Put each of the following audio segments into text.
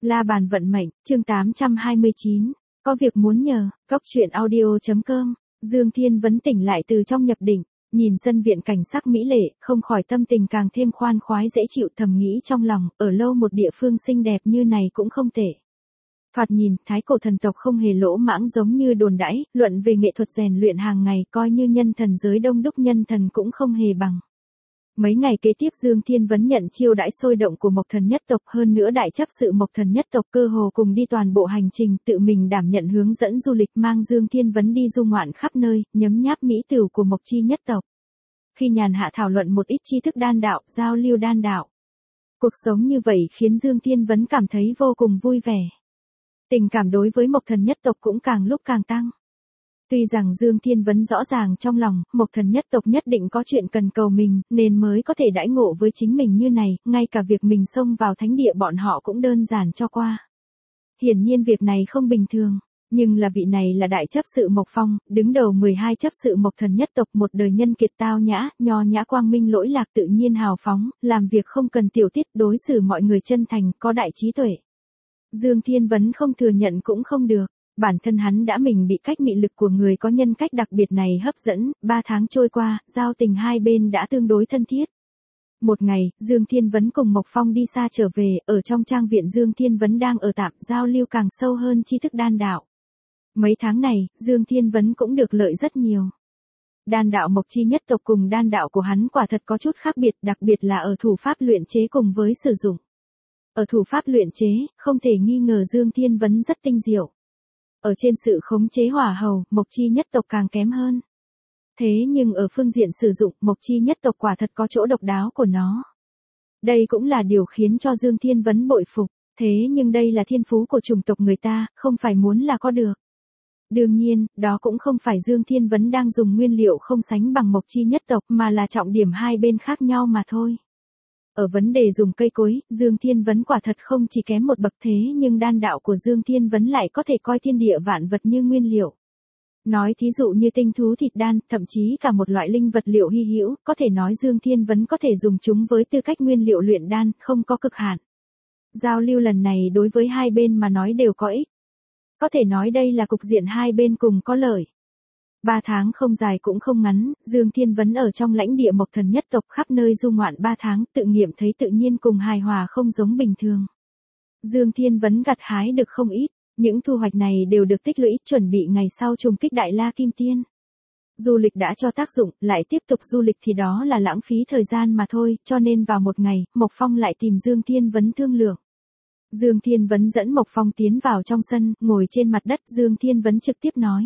La bàn vận mệnh, chương 829, có việc muốn nhờ, góc truyện audio.com, Dương Thiên Vấn tỉnh lại từ trong nhập định, nhìn sân viện cảnh sắc mỹ lệ, không khỏi tâm tình càng thêm khoan khoái dễ chịu, thầm nghĩ trong lòng, ở lâu một địa phương xinh đẹp như này cũng không tệ. Thoạt nhìn, thái cổ thần tộc không hề lỗ mãng giống như đồn đãi, luận về nghệ thuật rèn luyện hàng ngày, coi như nhân thần giới đông đúc nhân thần cũng không hề bằng. Mấy ngày kế tiếp Dương Thiên Vấn nhận chiêu đãi sôi động của Mộc Thần nhất tộc, hơn nữa đại chấp sự Mộc Thần nhất tộc cơ hồ cùng đi toàn bộ hành trình, tự mình đảm nhận hướng dẫn du lịch, mang Dương Thiên Vấn đi du ngoạn khắp nơi, nhấm nháp mỹ tửu của Mộc Chi nhất tộc. Khi nhàn hạ thảo luận một ít tri thức đan đạo, giao lưu đan đạo. Cuộc sống như vậy khiến Dương Thiên Vấn cảm thấy vô cùng vui vẻ. Tình cảm đối với Mộc Thần nhất tộc cũng càng lúc càng tăng. Tuy rằng Dương Thiên Vấn rõ ràng trong lòng, Mộc Thần nhất tộc nhất định có chuyện cần cầu mình, nên mới có thể đãi ngộ với chính mình như này, ngay cả việc mình xông vào thánh địa bọn họ cũng đơn giản cho qua. Hiển nhiên việc này không bình thường, nhưng là vị này là đại chấp sự Mộc Phong, đứng đầu 12 chấp sự Mộc Thần nhất tộc, một đời nhân kiệt tao nhã, nho nhã quang minh lỗi lạc, tự nhiên hào phóng, làm việc không cần tiểu tiết, đối xử mọi người chân thành, có đại trí tuệ. Dương Thiên Vấn không thừa nhận cũng không được. Bản thân hắn đã mình bị cách mị lực của người có nhân cách đặc biệt này hấp dẫn, 3 tháng trôi qua, giao tình hai bên đã tương đối thân thiết. Một ngày, Dương Thiên Vấn cùng Mộc Phong đi xa trở về, ở trong trang viện Dương Thiên Vấn đang ở tạm, giao lưu càng sâu hơn tri thức đan đạo. Mấy tháng này, Dương Thiên Vấn cũng được lợi rất nhiều. Đan đạo Mộc Chi nhất tộc cùng đan đạo của hắn quả thật có chút khác biệt, đặc biệt là ở thủ pháp luyện chế cùng với sử dụng. Ở thủ pháp luyện chế, không thể nghi ngờ Dương Thiên Vấn rất tinh diệu. Ở trên sự khống chế hỏa hầu, Mộc Chi nhất tộc càng kém hơn. Thế nhưng ở phương diện sử dụng, Mộc Chi nhất tộc quả thật có chỗ độc đáo của nó. Đây cũng là điều khiến cho Dương Thiên Vấn bội phục, thế nhưng đây là thiên phú của chủng tộc người ta, không phải muốn là có được. Đương nhiên, đó cũng không phải Dương Thiên Vấn đang dùng nguyên liệu không sánh bằng Mộc Chi nhất tộc, mà là trọng điểm hai bên khác nhau mà thôi. Ở vấn đề dùng cây cối, Dương Thiên Vấn quả thật không chỉ kém một bậc, thế nhưng đan đạo của Dương Thiên Vấn lại có thể coi thiên địa vạn vật như nguyên liệu. Nói thí dụ như tinh thú thịt đan, thậm chí cả một loại linh vật liệu hy hữu, có thể nói Dương Thiên Vấn có thể dùng chúng với tư cách nguyên liệu luyện đan, không có cực hạn. Giao lưu lần này đối với hai bên mà nói đều có ích. Có thể nói đây là cục diện hai bên cùng có lợi. 3 tháng không dài cũng không ngắn, Dương Thiên Vấn ở trong lãnh địa Mộc Thần nhất tộc khắp nơi du ngoạn 3 tháng, tự nghiệm thấy tự nhiên cùng hài hòa không giống bình thường. Dương Thiên Vấn gặt hái được không ít, những thu hoạch này đều được tích lũy chuẩn bị ngày sau trùng kích Đại La Kim Tiên. Du lịch đã cho tác dụng, lại tiếp tục du lịch thì đó là lãng phí thời gian mà thôi, cho nên vào một ngày, Mộc Phong lại tìm Dương Thiên Vấn thương lượng. Dương Thiên Vấn dẫn Mộc Phong tiến vào trong sân, ngồi trên mặt đất, Dương Thiên Vấn trực tiếp nói.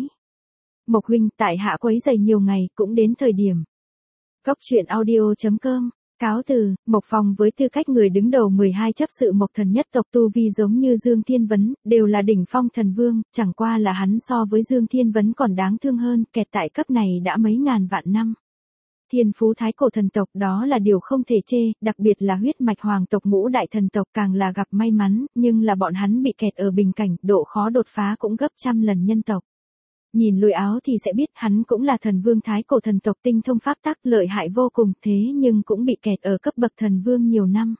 Mộc huynh, tại hạ quấy rầy nhiều ngày, cũng đến thời điểm. Góc truyện audio.com, cáo từ. Mộc Phong với tư cách người đứng đầu 12 chấp sự Mộc Thần nhất tộc, tu vi giống như Dương Thiên Vấn, đều là đỉnh phong thần vương, chẳng qua là hắn so với Dương Thiên Vấn còn đáng thương hơn, kẹt tại cấp này đã mấy ngàn vạn năm. Thiên phú thái cổ thần tộc đó là điều không thể chê, đặc biệt là huyết mạch hoàng tộc ngũ đại thần tộc càng là gặp may mắn, nhưng là bọn hắn bị kẹt ở bình cảnh, độ khó đột phá cũng gấp trăm lần nhân tộc. Nhìn lùi áo thì sẽ biết hắn cũng là thần vương thái cổ thần tộc, tinh thông pháp tắc, lợi hại vô cùng, thế nhưng cũng bị kẹt ở cấp bậc thần vương nhiều năm.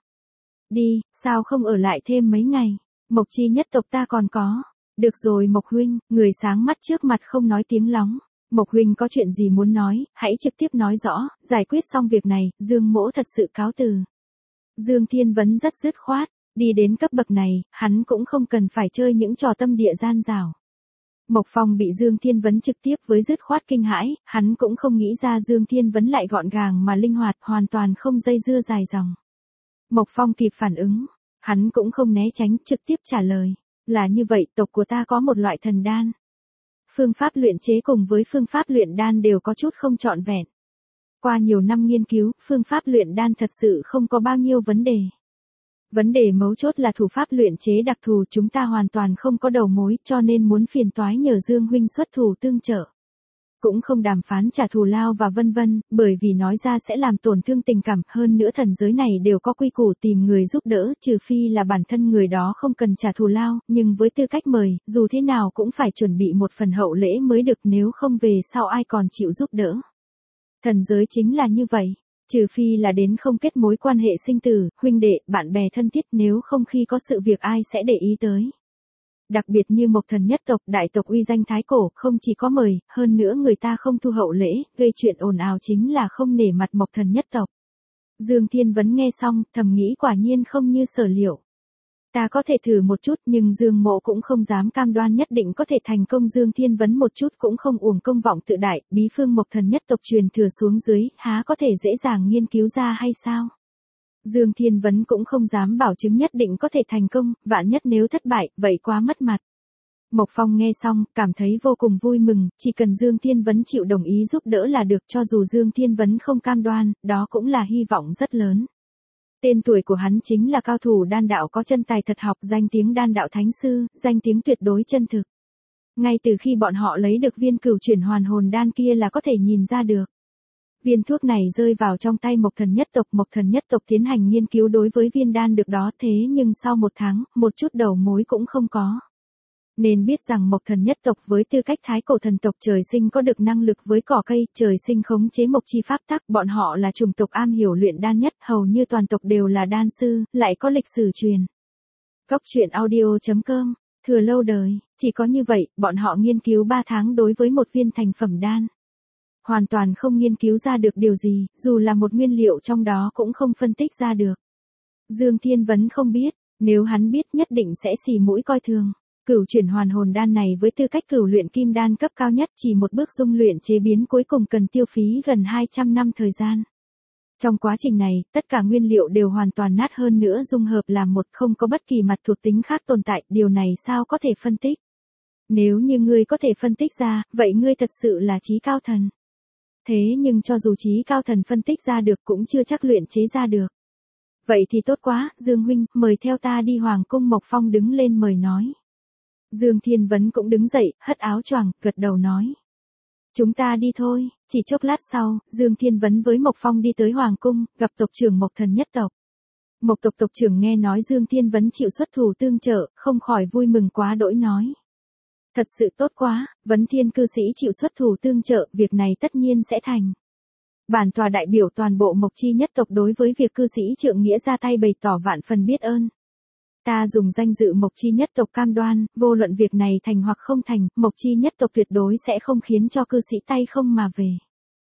Đi, sao không ở lại thêm mấy ngày? Mộc Chi nhất tộc ta còn có. Được rồi Mộc huynh, người sáng mắt trước mặt không nói tiếng lóng. Mộc huynh có chuyện gì muốn nói, hãy trực tiếp nói rõ, giải quyết xong việc này, Dương mỗ thật sự cáo từ. Dương Thiên Vấn rất dứt khoát, đi đến cấp bậc này, hắn cũng không cần phải chơi những trò tâm địa gian dảo. Mộc Phong bị Dương Thiên Vấn trực tiếp với dứt khoát kinh hãi, hắn cũng không nghĩ ra Dương Thiên Vấn lại gọn gàng mà linh hoạt, hoàn toàn không dây dưa dài dòng. Mộc Phong kịp phản ứng, hắn cũng không né tránh, trực tiếp trả lời, là như vậy, tộc của ta có một loại thần đan. Phương pháp luyện chế cùng với phương pháp luyện đan đều có chút không trọn vẹn. Qua nhiều năm nghiên cứu, phương pháp luyện đan thật sự không có bao nhiêu vấn đề. Vấn đề mấu chốt là thủ pháp luyện chế đặc thù, chúng ta hoàn toàn không có đầu mối, cho nên muốn phiền toái nhờ Dương huynh xuất thủ tương trợ. Cũng không đàm phán trả thù lao và vân vân, bởi vì nói ra sẽ làm tổn thương tình cảm, hơn nữa thần giới này đều có quy củ tìm người giúp đỡ, trừ phi là bản thân người đó không cần trả thù lao, nhưng với tư cách mời, dù thế nào cũng phải chuẩn bị một phần hậu lễ mới được, nếu không về sau ai còn chịu giúp đỡ. Thần giới chính là như vậy. Trừ phi là đến không kết mối quan hệ sinh tử, huynh đệ, bạn bè thân thiết, nếu không khi có sự việc ai sẽ để ý tới. Đặc biệt như Mộc Thần nhất tộc, đại tộc uy danh thái cổ, không chỉ có mời, hơn nữa người ta không thu hậu lễ, gây chuyện ồn ào chính là không nể mặt Mộc Thần nhất tộc. Dương Thiên Vấn nghe xong, thầm nghĩ quả nhiên không như sở liệu. Ta có thể thử một chút nhưng Dương Mộ cũng không dám cam đoan nhất định có thể thành công. Dương Thiên Vấn một chút cũng không uổng công vọng tự đại, bí phương Mộc Thần nhất tộc truyền thừa xuống dưới, há có thể dễ dàng nghiên cứu ra hay sao? Dương Thiên Vấn cũng không dám bảo chứng nhất định có thể thành công, vạn nhất nếu thất bại, vậy quá mất mặt. Mộc Phong nghe xong, cảm thấy vô cùng vui mừng, chỉ cần Dương Thiên Vấn chịu đồng ý giúp đỡ là được, cho dù Dương Thiên Vấn không cam đoan, đó cũng là hy vọng rất lớn. Tên tuổi của hắn chính là cao thủ đan đạo có chân tài thật học, danh tiếng đan đạo thánh sư, danh tiếng tuyệt đối chân thực. Ngay từ khi bọn họ lấy được viên cửu chuyển hoàn hồn đan kia là có thể nhìn ra được. Viên thuốc này rơi vào trong tay Mộc Thần nhất tộc tiến hành nghiên cứu đối với viên đan được đó, thế nhưng sau 1 tháng, một chút đầu mối cũng không có. Nên biết rằng Mộc Thần nhất tộc với tư cách thái cổ thần tộc trời sinh có được năng lực với cỏ cây, trời sinh khống chế mộc chi pháp tắc, bọn họ là chủng tộc am hiểu luyện đan nhất, hầu như toàn tộc đều là đan sư, lại có lịch sử truyền. Góc truyện audio.com, thừa lâu đời, chỉ có như vậy, bọn họ nghiên cứu 3 tháng đối với một viên thành phẩm đan. Hoàn toàn không nghiên cứu ra được điều gì, dù là một nguyên liệu trong đó cũng không phân tích ra được. Dương Thiên Vấn không biết, nếu hắn biết nhất định sẽ xì mũi coi thường. Cửu chuyển hoàn hồn đan này với tư cách cửu luyện kim đan cấp cao nhất, chỉ một bước dung luyện chế biến cuối cùng cần tiêu phí gần 200 năm thời gian. Trong quá trình này, tất cả nguyên liệu đều hoàn toàn nát, hơn nữa dung hợp làm một, không có bất kỳ mặt thuộc tính khác tồn tại, điều này sao có thể phân tích? Nếu như ngươi có thể phân tích ra, vậy ngươi thật sự là trí cao thần. Thế nhưng cho dù trí cao thần phân tích ra được cũng chưa chắc luyện chế ra được. Vậy thì tốt quá, Dương huynh, mời theo ta đi Hoàng cung. Mộc Phong đứng lên mời nói. Dương Thiên Vấn cũng đứng dậy, hất áo choàng, gật đầu nói. Chúng ta đi thôi. Chỉ chốc lát sau, Dương Thiên Vấn với Mộc Phong đi tới Hoàng cung, gặp tộc trưởng Mộc Thần nhất tộc. Mộc tộc tộc trưởng nghe nói Dương Thiên Vấn chịu xuất thủ tương trợ, không khỏi vui mừng quá đỗi nói. Thật sự tốt quá, Vấn Thiên cư sĩ chịu xuất thủ tương trợ, việc này tất nhiên sẽ thành. Bản tòa đại biểu toàn bộ Mộc Chi nhất tộc đối với việc cư sĩ trượng nghĩa ra tay bày tỏ vạn phần biết ơn. Ta dùng danh dự Mộc Chi nhất tộc cam đoan, vô luận việc này thành hoặc không thành, Mộc Chi nhất tộc tuyệt đối sẽ không khiến cho cư sĩ tay không mà về.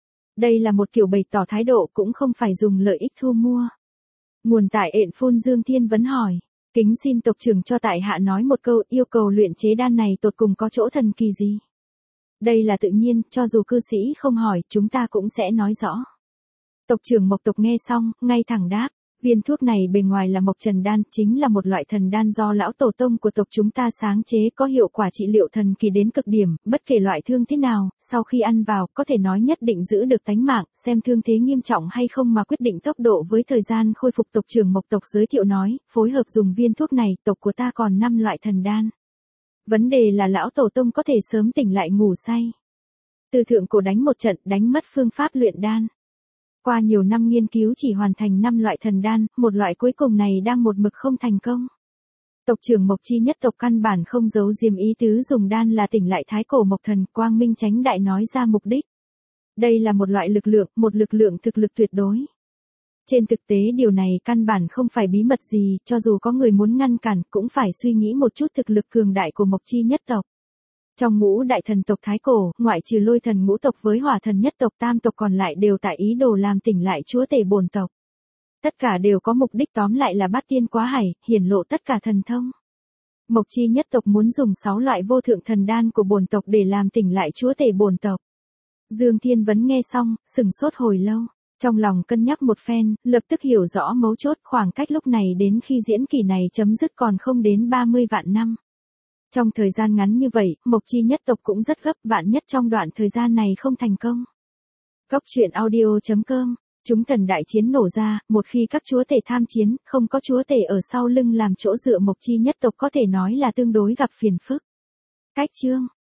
Đây là một kiểu bày tỏ thái độ, cũng không phải dùng lợi ích thu mua. Nguồn tại ện phun. Dương Thiên Vấn hỏi. Kính xin tộc trưởng cho tại hạ nói một câu, yêu cầu luyện chế đan này tột cùng có chỗ thần kỳ gì? Đây là tự nhiên, cho dù cư sĩ không hỏi, chúng ta cũng sẽ nói rõ. Tộc trưởng Mộc tộc nghe xong, ngay thẳng đáp. Viên thuốc này bề ngoài là Mộc Trần đan, chính là một loại thần đan do lão tổ tông của tộc chúng ta sáng chế, có hiệu quả trị liệu thần kỳ đến cực điểm, bất kể loại thương thế nào, sau khi ăn vào, có thể nói nhất định giữ được tánh mạng, xem thương thế nghiêm trọng hay không mà quyết định tốc độ với thời gian khôi phục. Tộc trưởng Mộc tộc giới thiệu nói, phối hợp dùng viên thuốc này, tộc của ta còn 5 loại thần đan. Vấn đề là lão tổ tông có thể sớm tỉnh lại ngủ say. Từ thượng cổ đánh một trận, đánh mất phương pháp luyện đan. Qua nhiều năm nghiên cứu chỉ hoàn thành 5 loại thần đan, một loại cuối cùng này đang một mực không thành công. Tộc trưởng Mộc Chi nhất tộc căn bản không giấu diếm ý tứ dùng đan là tỉnh lại thái cổ Mộc Thần, quang minh chánh đại nói ra mục đích. Đây là một loại lực lượng, một lực lượng thực lực tuyệt đối. Trên thực tế điều này căn bản không phải bí mật gì, cho dù có người muốn ngăn cản, cũng phải suy nghĩ một chút thực lực cường đại của Mộc Chi nhất tộc. Trong ngũ đại thần tộc thái cổ, ngoại trừ Lôi thần ngũ tộc với Hỏa thần nhất tộc, tam tộc còn lại đều tại ý đồ làm tỉnh lại chúa tể bổn tộc. Tất cả đều có mục đích, tóm lại là bát tiên quá hải, hiển lộ tất cả thần thông. Mộc Chi nhất tộc muốn dùng 6 loại vô thượng thần đan của bổn tộc để làm tỉnh lại chúa tể bổn tộc. Dương Thiên Vấn nghe xong, sừng sốt hồi lâu. Trong lòng cân nhắc một phen, lập tức hiểu rõ mấu chốt, khoảng cách lúc này đến khi diễn kỳ này chấm dứt còn không đến 30 vạn năm. Trong thời gian ngắn như vậy, Mộc Chi nhất tộc cũng rất gấp, vạn nhất trong đoạn thời gian này không thành công. Góc truyện audio.com, chúng thần đại chiến nổ ra, một khi các chúa tể tham chiến, không có chúa tể ở sau lưng làm chỗ dựa, Mộc Chi nhất tộc có thể nói là tương đối gặp phiền phức. Cách chương